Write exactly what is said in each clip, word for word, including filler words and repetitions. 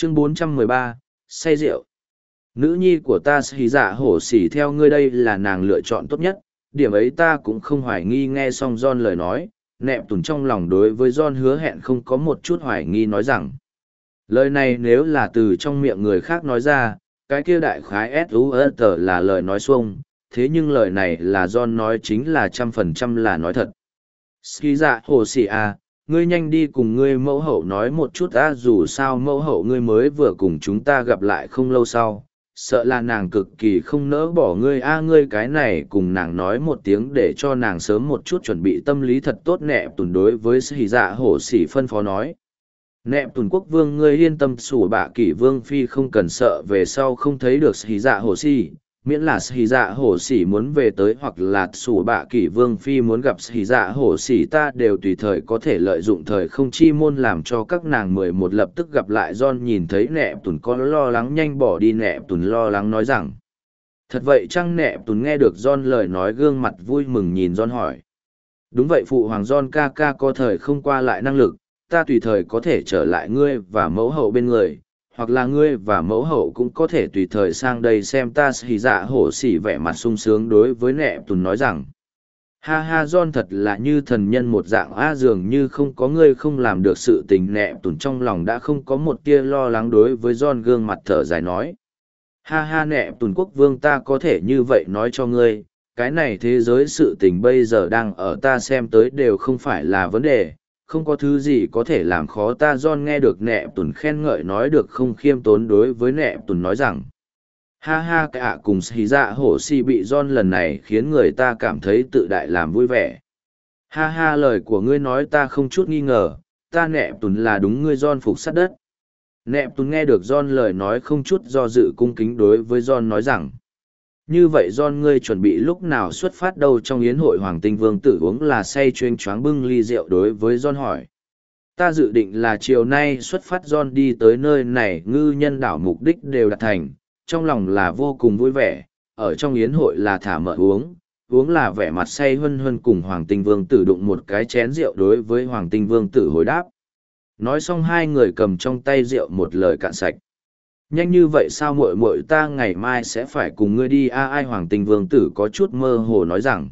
Chương bốn trăm mười ba, say rượu. Nữ nhi của ta xì dạ hổ xỉ theo ngươi đây là nàng lựa chọn tốt nhất, điểm ấy ta cũng không hoài nghi. Nghe xong John lời nói, nẹp tùn trong lòng đối với John hứa hẹn không có một chút hoài nghi, nói rằng lời này nếu là từ trong miệng người khác nói ra, cái kia đại khái s u tờ là lời nói xuông, thế nhưng lời này là John nói chính là trăm phần trăm là nói thật. Ski dạ hồ xỉ à, ngươi nhanh đi cùng ngươi mẫu hậu nói một chút à, dù sao mẫu hậu ngươi mới vừa cùng chúng ta gặp lại không lâu sau, sợ là nàng cực kỳ không nỡ bỏ ngươi a à, ngươi cái này cùng nàng nói một tiếng để cho nàng sớm một chút chuẩn bị tâm lý thật tốt. Nẹp tùn đối với Ski dạ hồ xỉ phân phó nói. Nẹp tùn quốc vương ngươi yên tâm, sủ bạ kỷ vương phi không cần sợ về sau không thấy được Ski dạ hồ xỉ, miễn là Ski dạ hổ xỉ muốn về tới hoặc là sủ bạ kỷ vương phi muốn gặp Ski dạ hổ xỉ, ta đều tùy thời có thể lợi dụng thời không chi môn làm cho các nàng mười một lập tức gặp lại. John nhìn thấy nẹp tùn có lo lắng nhanh bỏ đi. Nẹp tùn lo lắng nói rằng thật vậy chăng? Nẹp tùn nghe được John lời nói gương mặt vui mừng nhìn John hỏi. Đúng vậy phụ hoàng. John ca ca có thời không qua lại năng lực, ta tùy thời có thể trở lại ngươi và mẫu hậu bên người, hoặc là ngươi và mẫu hậu cũng có thể tùy thời sang đây xem ta. Xì dạ hổ xỉ vẻ mặt sung sướng đối với nẹp tùn nói rằng ha ha John thật là như thần nhân một dạng a, dường như không có ngươi không làm được sự tình. Nẹp tùn trong lòng đã không có một tia lo lắng đối với John gương mặt thở dài nói ha ha nẹp tùn quốc vương, ta có thể như vậy nói cho ngươi, cái này thế giới sự tình bây giờ đang ở ta xem tới đều không phải là vấn đề, không có thứ gì có thể làm khó ta. John nghe được nẹp tùn khen ngợi nói được không khiêm tốn đối với nẹp tùn nói rằng ha ha cả cùng xì dạ hổ xì bị John lần này khiến người ta cảm thấy tự đại làm vui vẻ. Ha ha lời của ngươi nói ta không chút nghi ngờ, ta nẹp tùn là đúng ngươi. John phục sát đất. Nẹp tùn nghe được John lời nói không chút do dự cung kính đối với John nói rằng như vậy John ngươi chuẩn bị lúc nào xuất phát đâu? Trong yến hội hoàng tinh vương tử uống là say chuyên choáng bưng ly rượu đối với John hỏi. Ta dự định là chiều nay xuất phát. John đi tới nơi này ngư nhân đảo mục đích đều đạt thành, trong lòng là vô cùng vui vẻ, ở trong yến hội là thả mở uống, uống là vẻ mặt say hân hân cùng hoàng tinh vương tử đụng một cái chén rượu đối với hoàng tinh vương tử hồi đáp. Nói xong hai người cầm trong tay rượu một lời cạn sạch. Nhanh như vậy sao muội muội, ta ngày mai sẽ phải cùng ngươi đi a. Ai hoàng tinh vương tử có chút mơ hồ nói rằng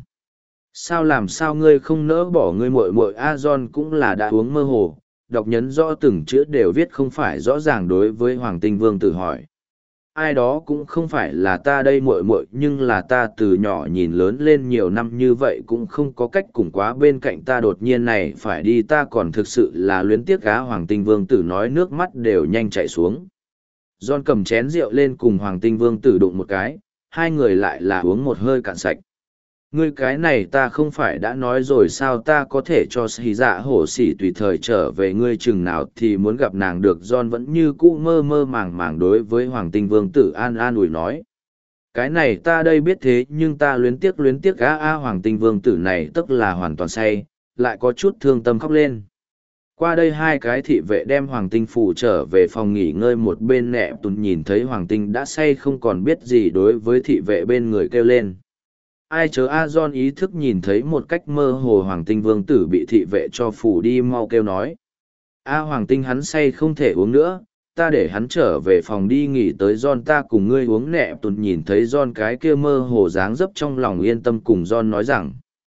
sao làm sao ngươi không nỡ bỏ ngươi muội muội a? John cũng là đã uống mơ hồ, đọc nhấn rõ từng chữ đều viết không phải rõ ràng đối với hoàng tinh vương tử hỏi. Ai đó cũng không phải là ta đây muội muội, nhưng là ta từ nhỏ nhìn lớn lên nhiều năm như vậy cũng không có cách cùng quá bên cạnh ta, đột nhiên này phải đi ta còn thực sự là luyến tiếc cá. Hoàng tinh vương tử nói nước mắt đều nhanh chảy xuống. John cầm chén rượu lên cùng hoàng tinh vương tử đụng một cái, hai người lại là uống một hơi cạn sạch. Ngươi cái này ta không phải đã nói rồi sao, ta có thể cho xì dạ hổ xỉ tùy thời trở về, ngươi chừng nào thì muốn gặp nàng được. John vẫn như cũ mơ mơ màng màng đối với hoàng tinh vương tử an an ủi nói. Cái này ta đây biết thế nhưng ta luyến tiếc luyến tiếc á a. Hoàng tinh vương tử này tức là hoàn toàn say, lại có chút thương tâm khóc lên. Qua đây hai cái thị vệ đem hoàng tinh phủ trở về phòng nghỉ ngơi, một bên nẹp tùn nhìn thấy hoàng tinh đã say không còn biết gì đối với thị vệ bên người kêu lên. Ai chớ a? John ý thức nhìn thấy một cách mơ hồ hoàng tinh vương tử bị thị vệ cho phủ đi, mau kêu nói. A hoàng tinh hắn say không thể uống nữa, ta để hắn trở về phòng đi nghỉ tới. John ta cùng ngươi uống. Nẹp tùn nhìn thấy John cái kia mơ hồ dáng dấp trong lòng yên tâm cùng John nói rằng.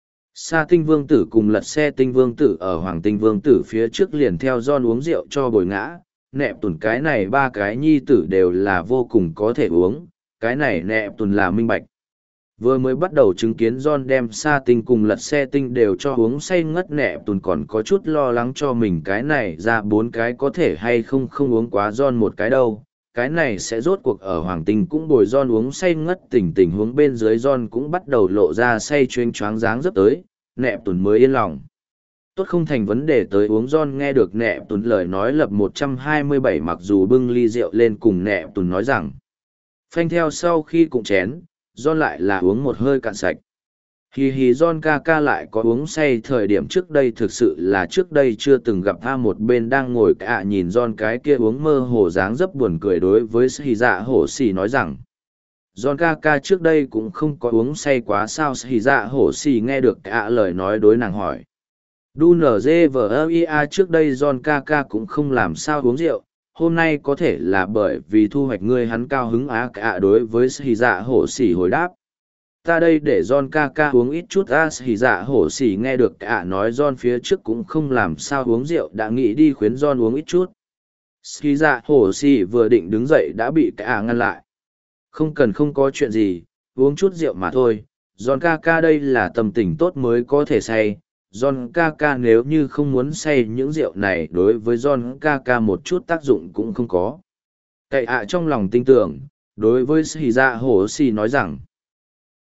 Sa tinh vương tử cùng lật xe tinh vương tử ở hoàng tinh vương tử phía trước liền theo John uống rượu cho bồi ngã. Nẹp tùn cái này ba cái nhi tử đều là vô cùng có thể uống, cái này nẹp tùn là minh bạch. Vừa mới bắt đầu chứng kiến John đem sa tinh cùng lật xe tinh đều cho uống say ngất, nẹp tùn còn có chút lo lắng cho mình cái này ra bốn cái có thể hay không không uống quá John một cái đâu. Cái này sẽ rốt cuộc ở hoàng tinh cũng bồi John uống say ngất, tình tình huống bên dưới John cũng bắt đầu lộ ra say chuyên choáng dáng dấp tới, nẹp tùn mới yên lòng. Tốt không thành vấn đề tới uống. John nghe được nẹp tùn lời nói lập một trăm hai mươi bảy, mặc dù bưng ly rượu lên cùng nẹp tùn nói rằng. Phanh theo sau khi cùng chén, John lại là uống một hơi cạn sạch. Hì hì John ca ca lại có uống say thời điểm trước đây, thực sự là trước đây chưa từng gặp tha. Một bên đang ngồi cả nhìn John cái kia uống mơ hồ dáng dấp buồn cười đối với Hì dạ hổ xì nói rằng. John ca ca trước đây cũng không có uống say quá sao? Hì dạ hổ xì nghe được cả lời nói đối nàng hỏi. Đu nở dê vờ ơ i a trước đây John ca ca cũng không làm sao uống rượu, hôm nay có thể là bởi vì thu hoạch ngươi hắn cao hứng á cả đối với hỉ dạ hổ xỉ hồi đáp. Ta đây để John ca ca uống ít chút á hỉ dạ hổ xỉ nghe được cả nói John phía trước cũng không làm sao uống rượu đã nghĩ đi khuyến John uống ít chút. Hỉ dạ hổ xỉ vừa định đứng dậy đã bị cả ngăn lại. Không cần không có chuyện gì, uống chút rượu mà thôi, John ca ca đây là tâm tình tốt mới có thể say. John ca ca nếu như không muốn say những rượu này đối với John ca ca một chút tác dụng cũng không có. Cậy ạ trong lòng tin tưởng, đối với Hỉ dạ hổ xỉ nói rằng,